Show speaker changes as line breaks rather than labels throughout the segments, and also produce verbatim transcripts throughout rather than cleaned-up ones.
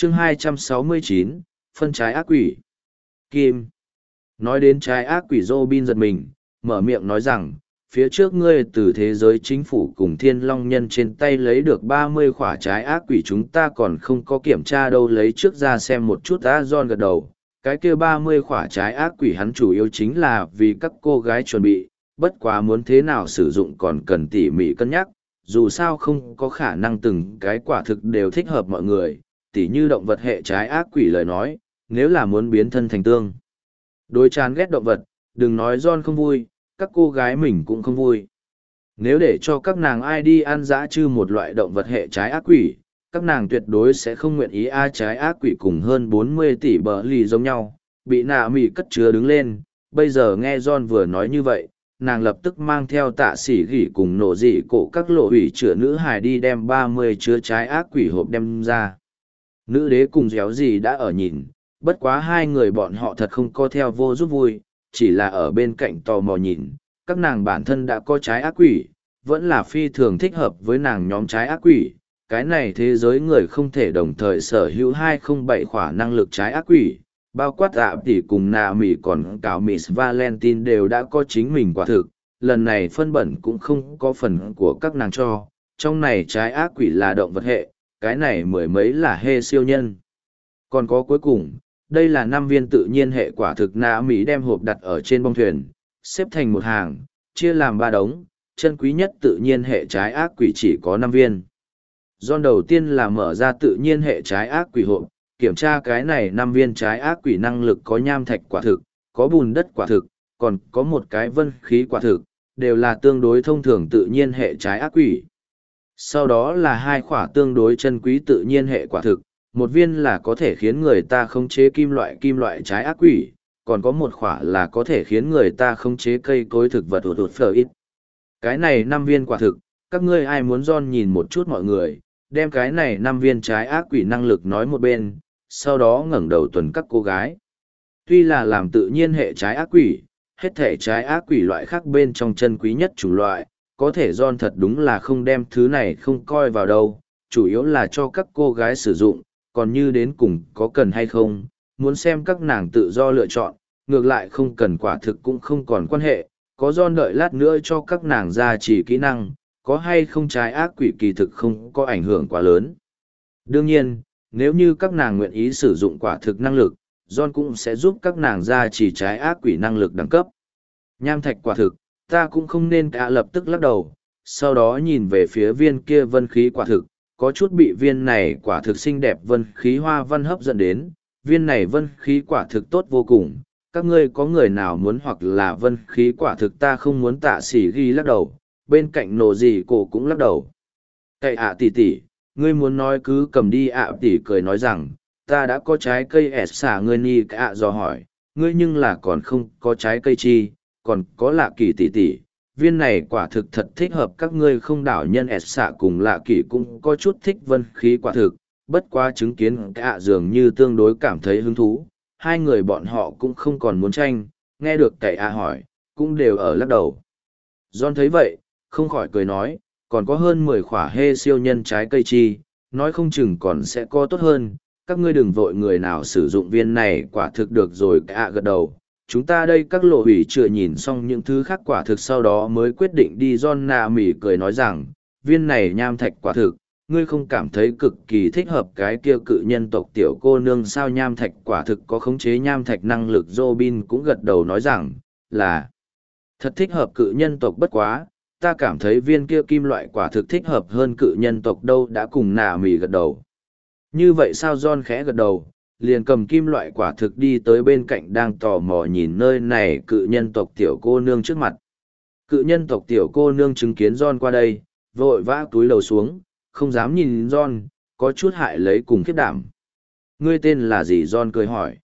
chương hai trăm sáu mươi chín, phân trái ác quỷ. Kim. Nói đến trái ác quỷ Robin giật mình, mở miệng nói rằng, phía trước ngươi từ thế giới chính phủ cùng thiên long nhân trên tay lấy được ba mươi khỏa trái ác quỷ, chúng ta còn không có kiểm tra đâu, lấy trước ra xem một chút. Đã John gật đầu, cái kia ba mươi khỏa trái ác quỷ hắn chủ yếu chính là vì các cô gái chuẩn bị, bất quá muốn thế nào sử dụng còn cần tỉ mỉ cân nhắc, dù sao không có khả năng từng cái quả thực đều thích hợp mọi người, tỉ như động vật hệ trái ác quỷ lời nói, nếu là muốn biến thân thành tương đối chán ghét động vật, đừng nói John không vui, các cô gái mình cũng không vui. Nếu để cho các nàng ai đi ăn dã chư một loại động vật hệ trái ác quỷ, các nàng tuyệt đối sẽ không nguyện ý. Ai trái ác quỷ cùng hơn bốn mươi tỷ bờ lì giống nhau, bị nạ mỉ cất chứa đứng lên. Bây giờ nghe John vừa nói như vậy, nàng lập tức mang theo tạ sĩ gỉ cùng nổ dị cổ các lộ hủy chữa nữ hài đi đem ba mươi chứa trái ác quỷ hộp đem ra. Nữ đế cùng déo gì đã ở nhìn, bất quá hai người bọn họ thật không có theo vô giúp vui, chỉ là ở bên cạnh tò mò nhìn, các nàng bản thân đã có trái ác quỷ, vẫn là phi thường thích hợp với nàng nhóm trái ác quỷ. Cái này thế giới người không thể đồng thời sở hữu hai không bảy khỏa năng lực trái ác quỷ, bao quát ạ tỷ cùng nạ mỉ còn cả Miss Valentine đều đã có chính mình quả thực, lần này phân bẩn cũng không có phần của các nàng cho, trong này trái ác quỷ là động vật hệ, cái này mười mấy là hê siêu nhân. Còn có cuối cùng, đây là năm viên tự nhiên hệ quả thực. Nạ Mỹ đem hộp đặt ở trên bông thuyền, xếp thành một hàng, chia làm ba đống, chân quý nhất tự nhiên hệ trái ác quỷ chỉ có năm viên. John đầu tiên là mở ra tự nhiên hệ trái ác quỷ hộp, kiểm tra cái này năm viên trái ác quỷ năng lực có nham thạch quả thực, có bùn đất quả thực, còn có một cái vân khí quả thực, đều là tương đối thông thường tự nhiên hệ trái ác quỷ. Sau đó là hai khỏa tương đối chân quý tự nhiên hệ quả thực, một viên là có thể khiến người ta khống chế kim loại kim loại trái ác quỷ, còn có một khỏa là có thể khiến người ta khống chế cây cối thực vật hụt hụt phở ít. Cái này năm viên quả thực, các ngươi ai muốn John nhìn một chút mọi người, đem cái này năm viên trái ác quỷ năng lực nói một bên, sau đó ngẩng đầu tuần các cô gái. Tuy là làm tự nhiên hệ trái ác quỷ, hết thể trái ác quỷ loại khác bên trong chân quý nhất chủng loại, có thể John thật đúng là không đem thứ này không coi vào đâu, chủ yếu là cho các cô gái sử dụng, còn như đến cùng có cần hay không, muốn xem các nàng tự do lựa chọn, ngược lại không cần quả thực cũng không còn quan hệ, có John đợi lát nữa cho các nàng ra chỉ kỹ năng, có hay không trái ác quỷ kỳ thực không có ảnh hưởng quá lớn. Đương nhiên, nếu như các nàng nguyện ý sử dụng quả thực năng lực, John cũng sẽ giúp các nàng ra chỉ trái ác quỷ năng lực đẳng cấp. Nham thạch quả thực, ta cũng không nên cả lập tức lắc đầu, sau đó nhìn về phía viên kia vân khí quả thực, có chút bị viên này quả thực xinh đẹp vân khí hoa văn hấp dẫn đến, viên này vân khí quả thực tốt vô cùng, các ngươi có người nào muốn hoặc là vân khí quả thực. Ta không muốn. Tạ sĩ ghi lắc đầu, bên cạnh nổ gì cổ cũng lắc đầu. Cậy ạ tỷ tỷ, ngươi muốn nói cứ cầm đi. ạ tỷ cười nói rằng, ta đã có trái cây ẻt xả. Ngươi ni ạ dò hỏi, ngươi nhưng là còn không có trái cây chi, còn có lạ kỳ tỷ tỷ. Viên này quả thực thật thích hợp các ngươi không. Đảo nhân ẻt xạ cùng lạ kỳ cũng có chút thích vân khí quả thực, bất quá chứng kiến ạ dường như tương đối cảm thấy hứng thú, hai người bọn họ cũng không còn muốn tranh, nghe được cậy ạ hỏi, cũng đều ở lắc đầu. John thấy vậy, không khỏi cười nói, còn có hơn mười khỏa hê siêu nhân trái cây chi, nói không chừng còn sẽ có tốt hơn, các ngươi đừng vội người nào sử dụng viên này quả thực được rồi. Cậy ạ gật đầu. Chúng ta đây các lộ hủy chưa nhìn xong những thứ khác quả thực sau đó mới quyết định đi. John nạ mỉ cười nói rằng, viên này nham thạch quả thực, ngươi không cảm thấy cực kỳ thích hợp cái kia cự nhân tộc tiểu cô nương sao? Nham thạch quả thực có khống chế nham thạch năng lực. Robin cũng gật đầu nói rằng, là thật thích hợp cự nhân tộc, bất quá, ta cảm thấy viên kia kim loại quả thực thích hợp hơn cự nhân tộc đâu. Đã cùng nạ mỉ gật đầu. Như vậy sao? John khẽ gật đầu, liền cầm kim loại quả thực đi tới bên cạnh đang tò mò nhìn nơi này cự nhân tộc tiểu cô nương trước mặt. Cự nhân tộc tiểu cô nương chứng kiến John qua đây, vội vã túi lầu xuống, không dám nhìn John, có chút hại lấy cùng khiếp đảm. Ngươi tên là gì? John cười hỏi.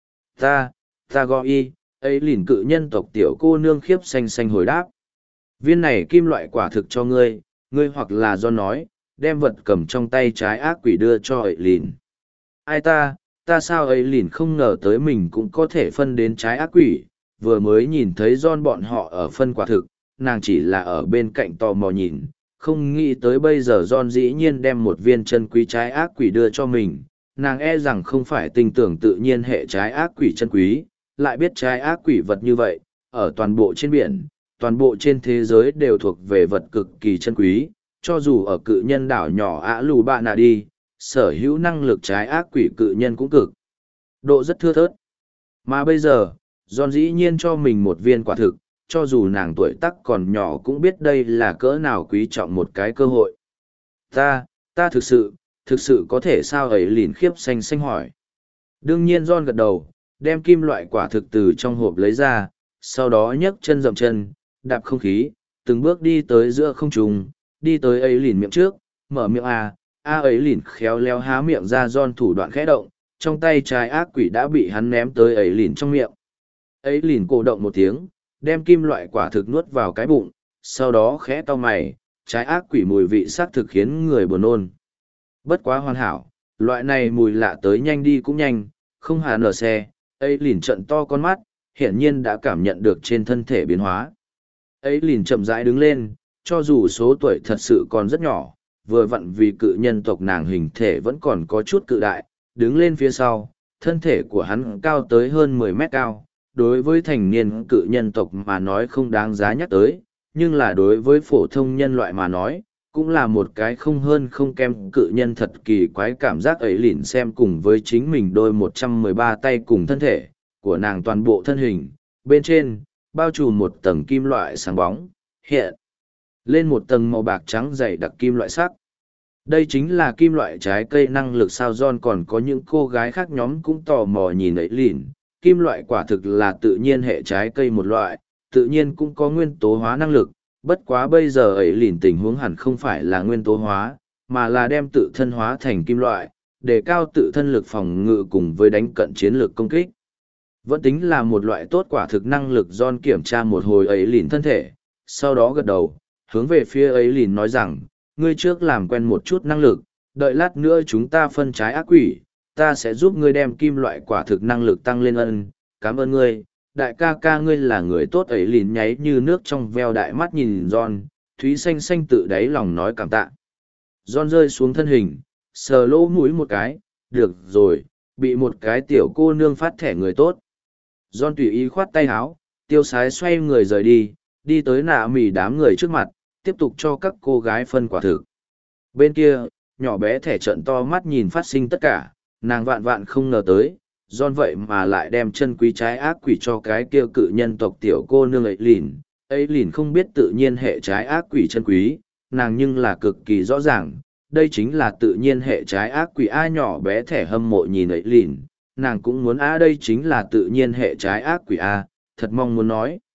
Ta, ta gọi y, ấy lìn. Cự nhân tộc tiểu cô nương khiếp xanh xanh hồi đáp. Viên này kim loại quả thực cho ngươi, ngươi hoặc là John nói, đem vật cầm trong tay trái ác quỷ đưa cho ấy lìn. Ai ta? Ta sao? Ấy lìn không ngờ tới mình cũng có thể phân đến trái ác quỷ, vừa mới nhìn thấy John bọn họ ở phân quả thực, nàng chỉ là ở bên cạnh tò mò nhìn, không nghĩ tới bây giờ John dĩ nhiên đem một viên chân quý trái ác quỷ đưa cho mình, nàng e rằng không phải tinh tưởng tự nhiên hệ trái ác quỷ chân quý, lại biết trái ác quỷ vật như vậy, ở toàn bộ trên biển, toàn bộ trên thế giới đều thuộc về vật cực kỳ chân quý, cho dù ở cự nhân đảo nhỏ Ả Lù Bạ Nà đi, sở hữu năng lực trái ác quỷ cự nhân cũng cực. Độ rất thưa thớt. Mà bây giờ, John dĩ nhiên cho mình một viên quả thực, cho dù nàng tuổi tác còn nhỏ cũng biết đây là cỡ nào quý trọng một cái cơ hội. Ta, ta thực sự, thực sự có thể sao ấy lìn khiếp xanh xanh hỏi. Đương nhiên John gật đầu, đem kim loại quả thực từ trong hộp lấy ra, sau đó nhấc chân dậm chân, đạp không khí, từng bước đi tới giữa không trung, đi tới ấy lìn miệng trước, mở miệng a, a ấy lìn khéo léo há miệng ra John thủ đoạn khẽ động, trong tay trái ác quỷ đã bị hắn ném tới ấy lìn trong miệng. Ấy lìn cổ động một tiếng, đem kim loại quả thực nuốt vào cái bụng, sau đó khẽ to mày, trái ác quỷ mùi vị xác thực khiến người buồn nôn. Bất quá hoàn hảo, loại này mùi lạ tới nhanh đi cũng nhanh, không hà nở xe, ấy lìn trận to con mắt, hiển nhiên đã cảm nhận được trên thân thể biến hóa. Ấy lìn chậm rãi đứng lên, cho dù số tuổi thật sự còn rất nhỏ, vừa vặn vì cự nhân tộc nàng hình thể vẫn còn có chút cự đại, đứng lên phía sau, thân thể của hắn cao tới hơn mười mét cao, đối với thành niên cự nhân tộc mà nói không đáng giá nhắc tới, nhưng là đối với phổ thông nhân loại mà nói, cũng là một cái không hơn không kém cự nhân thật kỳ quái cảm giác ấy lìn xem cùng với chính mình đôi một trăm mười ba tay cùng thân thể của nàng toàn bộ thân hình, bên trên, bao trùm một tầng kim loại sáng bóng, hiện lên một tầng màu bạc trắng dày đặc kim loại sắc. Đây chính là kim loại trái cây năng lực sao John còn có những cô gái khác nhóm cũng tò mò nhìn ấy lìn. Kim loại quả thực là tự nhiên hệ trái cây một loại, tự nhiên cũng có nguyên tố hóa năng lực, bất quá bây giờ ấy lìn tình huống hẳn không phải là nguyên tố hóa, mà là đem tự thân hóa thành kim loại, để cao tự thân lực phòng ngự cùng với đánh cận chiến lược công kích. Vẫn tính là một loại tốt quả thực năng lực. John kiểm tra một hồi ấy lìn thân thể, sau đó gật đầu, hướng về phía ấy lìn nói rằng, ngươi trước làm quen một chút năng lực, đợi lát nữa chúng ta phân trái ác quỷ, ta sẽ giúp ngươi đem kim loại quả thực năng lực tăng lên. Ân, cảm ơn ngươi, đại ca ca ngươi là người tốt. Ấy lìn nháy như nước trong veo đại mắt nhìn John, thúy xanh xanh tự đáy lòng nói cảm tạ. John rơi xuống thân hình, sờ lỗ mũi một cái, được rồi, bị một cái tiểu cô nương phát thẻ người tốt. John tùy ý khoát tay áo, tiêu sái xoay người rời đi, đi tới nạ mì đám người trước mặt, tiếp tục cho các cô gái phân quả thực. Bên kia, nhỏ bé thẻ trận to mắt nhìn phát sinh tất cả, nàng vạn vạn không ngờ tới, John vậy mà lại đem chân quý trái ác quỷ cho cái kia cự nhân tộc tiểu cô nương ấy lìn. Ấy lìn không biết tự nhiên hệ trái ác quỷ chân quý, nàng nhưng là cực kỳ rõ ràng, đây chính là tự nhiên hệ trái ác quỷ. A nhỏ bé thẻ hâm mộ nhìn ấy lìn, nàng cũng muốn a đây chính là tự nhiên hệ trái ác quỷ a, thật mong muốn nói.